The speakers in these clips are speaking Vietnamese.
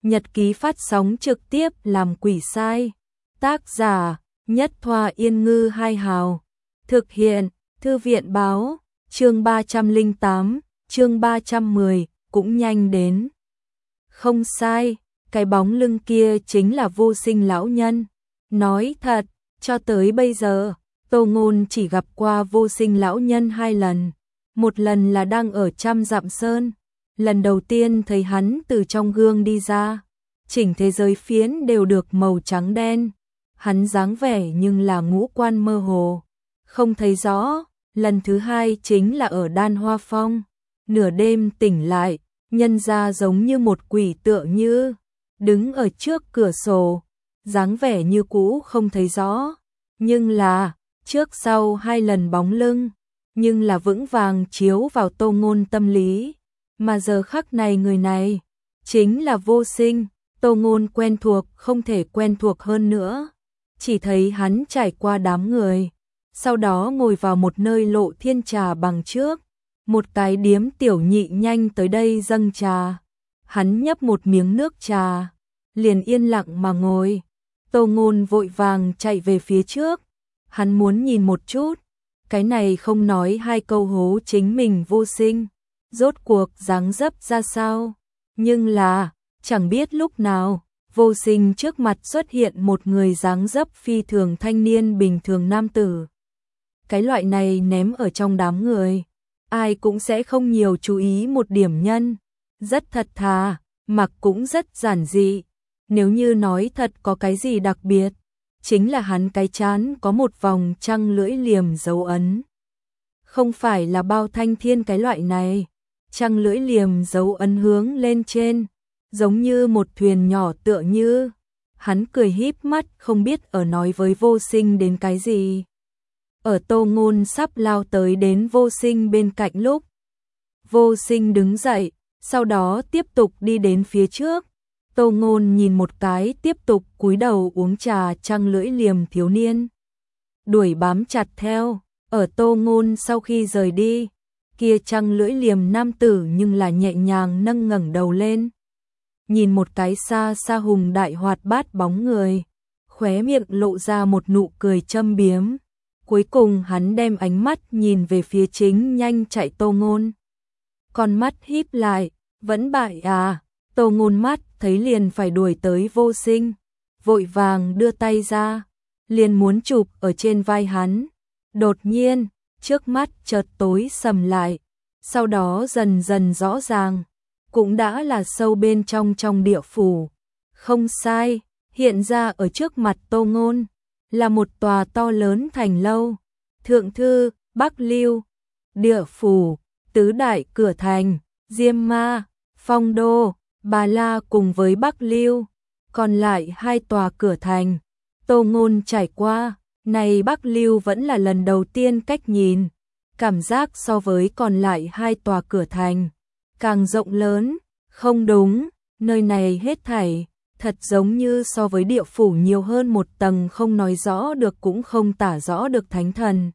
nhật ký phát sóng trực tiếp làm quỷ sai. Tác giả Nhất Thoa Yên Ngư Hai Hào. Thực hiện Thư viện Báo. Chương 308, chương 310 cũng nhanh đến. Không sai, cái bóng lưng kia chính là Vô Sinh lão nhân. Nói thật, cho tới bây giờ, Tô Ngôn chỉ gặp qua Vô Sinh lão nhân 2 lần. Một lần là đang ở Trăm Dặm Sơn. Lần đầu tiên thấy hắn từ trong gương đi ra, chỉnh thế giới phiến đều được màu trắng đen. Hắn dáng vẻ nhưng là ngũ quan mơ hồ, không thấy rõ. Lần thứ 2 chính là ở Đan Hoa Phong. Nửa đêm tỉnh lại, nhân ra giống như một quỷ tựa như đứng ở trước cửa sổ, dáng vẻ như cũ không thấy rõ. Nhưng là, trước sau 2 lần bóng lưng, nhưng là vững vàng chiếu vào Tô Ngôn tâm lý. Mà giờ khắc này người này, chính là Vô Sinh. Tô Ngôn quen thuộc không thể quen thuộc hơn nữa. Chỉ thấy hắn trải qua đám người, sau đó ngồi vào một nơi Lộ Thiên trà bằng trước. Một cái điếm tiểu nhị nhanh tới đây dâng trà. Hắn nhấp một miếng nước trà, liền yên lặng mà ngồi. Tô Ngôn vội vàng chạy về phía trước. Hắn muốn nhìn một chút, cái này không nói 2 câu hố chính mình Vô Sinh, rốt cuộc dáng dấp ra sao. Nhưng là, chẳng biết lúc nào, Vô Sinh trước mặt xuất hiện một người dáng dấp phi thường thanh niên bình thường nam tử. Cái loại này ném ở trong đám người, ai cũng sẽ không nhiều chú ý một điểm nhân. Rất thật thà, mặc cũng rất giản dị. Nếu như nói thật có cái gì đặc biệt, chính là hắn cái trán có một vòng trăng lưỡi liềm dấu ấn. Không phải là Bao Thanh Thiên cái loại này, trăng lưỡi liềm dấu ấn hướng lên trên, giống như một thuyền nhỏ tựa như. Hắn cười híp mắt không biết ở nói với Vô Sinh đến cái gì. Ở Tô Ngôn sắp lao tới đến Vô Sinh bên cạnh lúc, Vô Sinh đứng dậy, sau đó tiếp tục đi đến phía trước. Tô Ngôn nhìn một cái tiếp tục cúi đầu uống trà trăng lưỡi liềm thiếu niên. Đuổi bám chặt theo, ở Tô Ngôn sau khi rời đi, kia trăng lưỡi liềm nam tử nhưng là nhẹ nhàng nâng ngẩng đầu lên. Nhìn một cái xa xa hùng đại hoạt bát bóng người, khóe miệng lộ ra một nụ cười châm biếm. Cuối cùng hắn đem ánh mắt nhìn về phía chính nhanh chạy Tô Ngôn. Con mắt híp lại, vẫn bại à. Tô Ngôn mắt thấy liền phải đuổi tới Vô Sinh, vội vàng đưa tay ra, liền muốn chụp ở trên vai hắn. Đột nhiên, trước mắt chợt tối sầm lại, sau đó dần dần rõ ràng, cũng đã là sâu bên trong địa phủ. Không sai, hiện ra ở trước mặt Tô Ngôn là một tòa to lớn thành lâu. Thượng thư, Bắc Lưu, Địa phủ, Tứ đại cửa thành, Diêm Ma, Phong Đô, Bà La cùng với Bắc Lưu, còn lại 2 tòa cửa thành. Tô Ngôn trải qua, này Bắc Lưu vẫn là lần đầu tiên cách nhìn, cảm giác so với còn lại 2 tòa cửa thành càng rộng lớn. Không đúng, nơi này hết thảy thật giống như so với địa phủ nhiều hơn một tầng không nói rõ được cũng không tả rõ được thánh thần.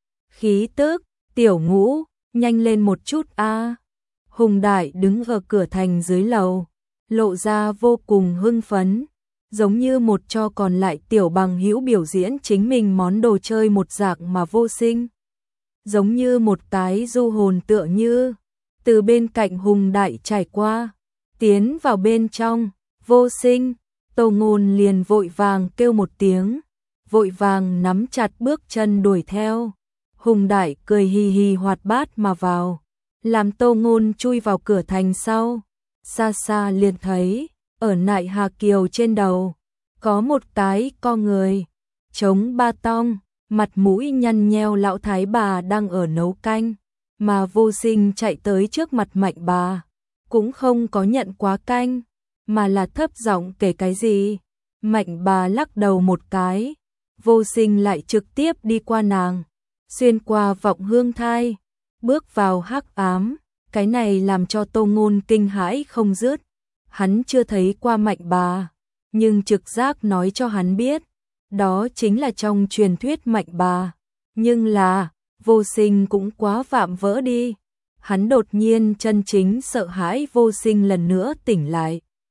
Khí tức, Tiểu Ngũ, nhanh lên một chút a. Hùng Đại đứng ở cửa thành dưới lầu, lộ ra vô cùng hưng phấn, giống như một cho còn lại tiểu bằng hữu biểu diễn chính mình món đồ chơi một dạng mà Vô Sinh. Giống như một cái du hồn tựa như, từ bên cạnh Hùng Đại trải qua, tiến vào bên trong. Vô Sinh, Tô Ngôn liền vội vàng kêu một tiếng, vội vàng nắm chặt bước chân đuổi theo. Hùng Đại cười hì hì hoạt bát mà vào, làm Tô Ngôn chui vào cửa thành sau. Xa xa liền thấy, ở Nại Hà Kiều trên đầu, có một cái con người, chống ba tong, mặt mũi nhăn nheo lão thái bà đang ở nấu canh, mà Vô Sinh chạy tới trước mặt Mạnh bà, cũng không có nhận quá canh, mà là thấp giọng kể cái gì. Mạnh bà lắc đầu một cái, Vô Sinh lại trực tiếp đi qua nàng, xuyên qua vọng hương thai, bước vào hắc ám. Cái này làm cho Tô Ngôn kinh hãi không dứt. Hắn chưa thấy qua Mạnh bà, nhưng trực giác nói cho hắn biết, đó chính là trong truyền thuyết Mạnh bà. Nhưng là, Vô Sinh cũng quá vạm vỡ đi. Hắn đột nhiên chân chính sợ hãi Vô Sinh lần nữa tỉnh lại.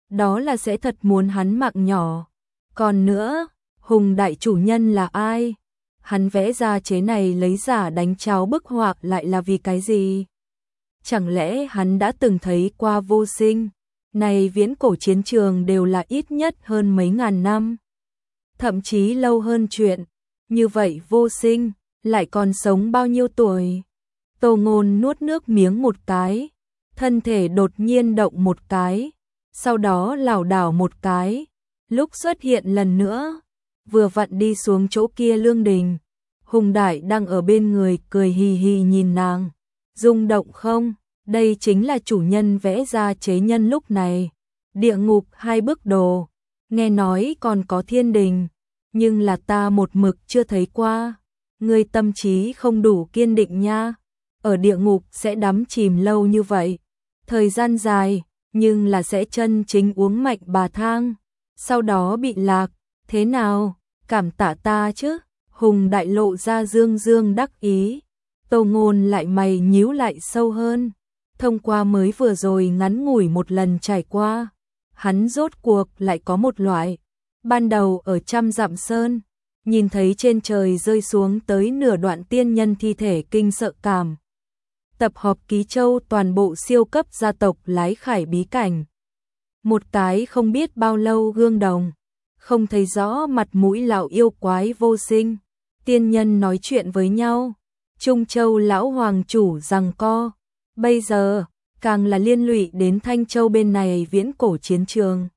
đó là sẽ thật muốn hắn mạng nhỏ. Còn nữa, Hùng đại chủ nhân là ai? Hắn vẽ ra chế này lấy giả đánh cháo bức họa lại là vì cái gì? Chẳng lẽ hắn đã từng thấy qua vô sinh? Này viễn cổ chiến trường đều là ít nhất hơn mấy ngàn năm. Thậm chí lâu hơn chuyện. Như vậy vô sinh, lại còn sống bao nhiêu tuổi? Tô Ngôn nuốt nước miếng một cái, thân thể đột nhiên động một cái, sau đó lảo đảo một cái, lúc xuất hiện lần nữa, vừa vặn đi xuống chỗ kia lương đình. Hùng đại đang ở bên người cười hì hì nhìn nàng. Rung động không? Đây chính là chủ nhân vẽ ra chế nhân lúc này. Địa ngục 2 bức đồ, nghe nói còn có thiên đình, nhưng là ta một mực chưa thấy qua. Ngươi tâm trí không đủ kiên định nha. Ở địa ngục sẽ đắm chìm lâu như vậy, thời gian dài, nhưng là sẽ chân chính uống mạnh bà thang, sau đó bị lạc, thế nào, cảm tạ ta chứ? Hùng đại lộ ra dương dương đắc ý. Tô Ngôn lại mày nhíu lại sâu hơn. Thông qua mới vừa rồi ngắn ngủi một lần trải qua, hắn rốt cuộc lại có một loại. Ban đầu ở Trăm Dặm Sơn, nhìn thấy trên trời rơi xuống tới nửa đoạn tiên nhân thi thể kinh sợ cảm. Tập hợp ký châu toàn bộ siêu cấp gia tộc lái khải bí cảnh. Một cái không biết bao lâu gương đồng, không thấy rõ mặt mũi lão yêu quái vô sinh. Tiên nhân nói chuyện với nhau, Trung Châu lão hoàng chủ giằng co. Bây giờ, càng là liên lụy đến Thanh Châu bên này viễn cổ chiến trường.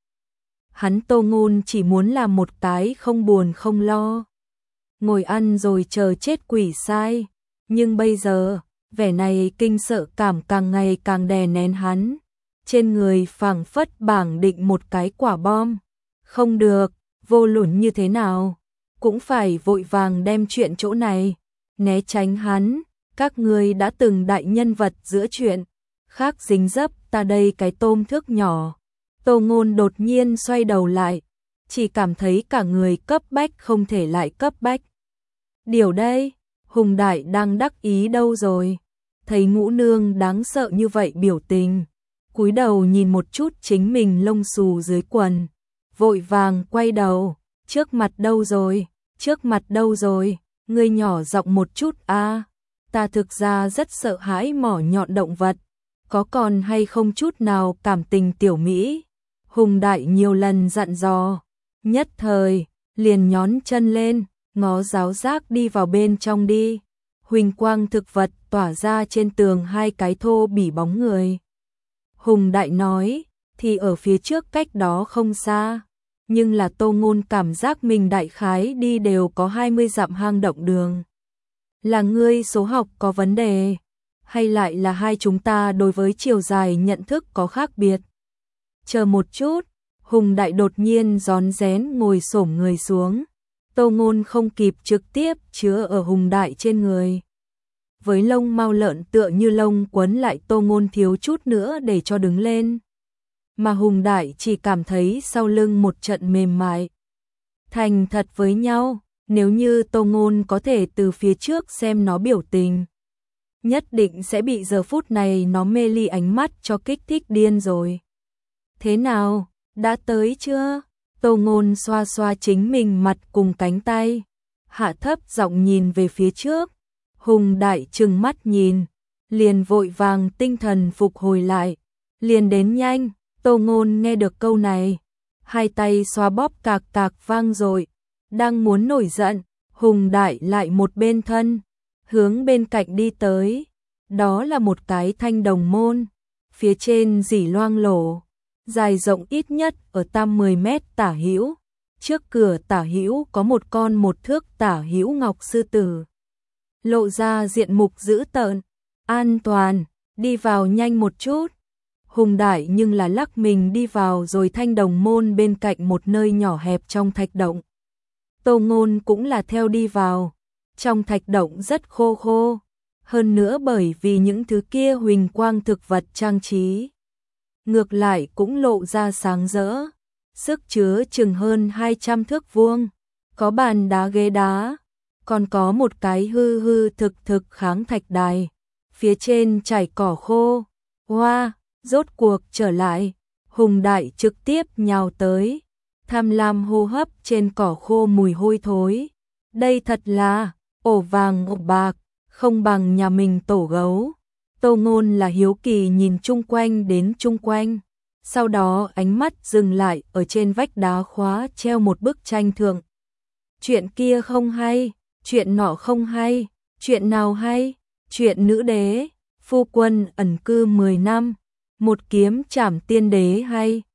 Hắn Tô Ngôn chỉ muốn làm một cái không buồn không lo, ngồi ăn rồi chờ chết quỷ sai. Nhưng bây giờ, vẻ này kinh sợ cảm càng ngày càng đè nén hắn. Trên người phảng phất bảng định một cái quả bom. Không được, vô luận như thế nào, cũng phải vội vàng đem chuyện chỗ này, né tránh hắn. Các ngươi đã từng đại nhân vật giữa chuyện, khác dính dấp ta đây cái tôm thước nhỏ. Tô Ngôn đột nhiên xoay đầu lại, chỉ cảm thấy cả người cấp bách không thể lại cấp bách. Điều đây, Hùng đại đang đắc ý đâu rồi? Thấy ngũ nương đáng sợ như vậy biểu tình, cúi đầu nhìn một chút chính mình lông xù dưới quần, vội vàng quay đầu, trước mặt đâu rồi, trước mặt đâu rồi, ngươi nhỏ giọng một chút a. Ta thực ra rất sợ hãi mỏ nhọn động vật, có còn hay không chút nào cảm tình tiểu Mỹ. Hùng đại nhiều lần dặn dò, nhất thời, liền nhón chân lên, ngó giáo giác đi vào bên trong đi. Huỳnh quang thực vật tỏa ra trên tường 2 cái thô bỉ bóng người. Hùng đại nói, thì ở phía trước cách đó không xa, nhưng là Tô Ngôn cảm giác mình đại khái đi đều có 20 dặm hang động đường. Là ngươi số học có vấn đề, hay lại là hai chúng ta đối với chiều dài nhận thức có khác biệt? Chờ một chút, Hùng đại đột nhiên rón rén ngồi xổm người xuống. Tô Ngôn không kịp trực tiếp chứa ở Hùng đại trên người. Với lông mao lợn tựa như lông quấn lại, Tô Ngôn thiếu chút nữa để cho đứng lên. Mà Hùng đại chỉ cảm thấy sau lưng một trận mềm mại. Thành thật với nhau, nếu như Tô Ngôn có thể từ phía trước xem nó biểu tình, nhất định sẽ bị giờ phút này nó mê ly ánh mắt cho kích thích điên rồi. Thế nào, đã tới chưa? Tô Ngôn xoa xoa chính mình mặt cùng cánh tay, hạ thấp giọng nhìn về phía trước. Hùng đại trừng mắt nhìn, liền vội vàng tinh thần phục hồi lại, liền đến nhanh. Tô Ngôn nghe được câu này, hai tay xoa bóp cạc cạc vang dội, đang muốn nổi giận, Hùng đại lại một bên thân, hướng bên cạnh đi tới. Đó là một cái thanh đồng môn, phía trên rỉ loang lổ, dài rộng ít nhất ở tam 10 mét tả hữu. Trước cửa tả hữu có một con 1 thước tả hữu ngọc sư tử, lộ ra diện mục dữ tợn. An toàn, đi vào nhanh một chút. Hùng đại nhưng là lắc mình đi vào rồi thanh đồng môn bên cạnh một nơi nhỏ hẹp trong thạch động. Tô Ngôn cũng là theo đi vào. Trong thạch động rất khô khô, hơn nữa bởi vì những thứ kia huỳnh quang thực vật trang trí, ngược lại cũng lộ ra sáng rỡ. Sức chứa chừng hơn 200 thước vuông, có bàn đá ghế đá, còn có một cái hư hư thực thực kháng thạch đài, phía trên trải cỏ khô. Hoa, rốt cuộc trở lại. Hùng Đại trực tiếp nhào tới, tham lam hô hấp trên cỏ khô mùi hôi thối. Đây thật là ổ vàng ổ bạc, không bằng nhà mình tổ gấu. Tô Ngôn là hiếu kỳ nhìn chung quanh đến chung quanh, sau đó ánh mắt dừng lại ở trên vách đá khóa treo một bức tranh thượng. Chuyện kia không hay, chuyện nọ không hay, chuyện nào hay? Chuyện nữ đế, phu quân ẩn cư 10 năm, một kiếm trảm tiên đế hay,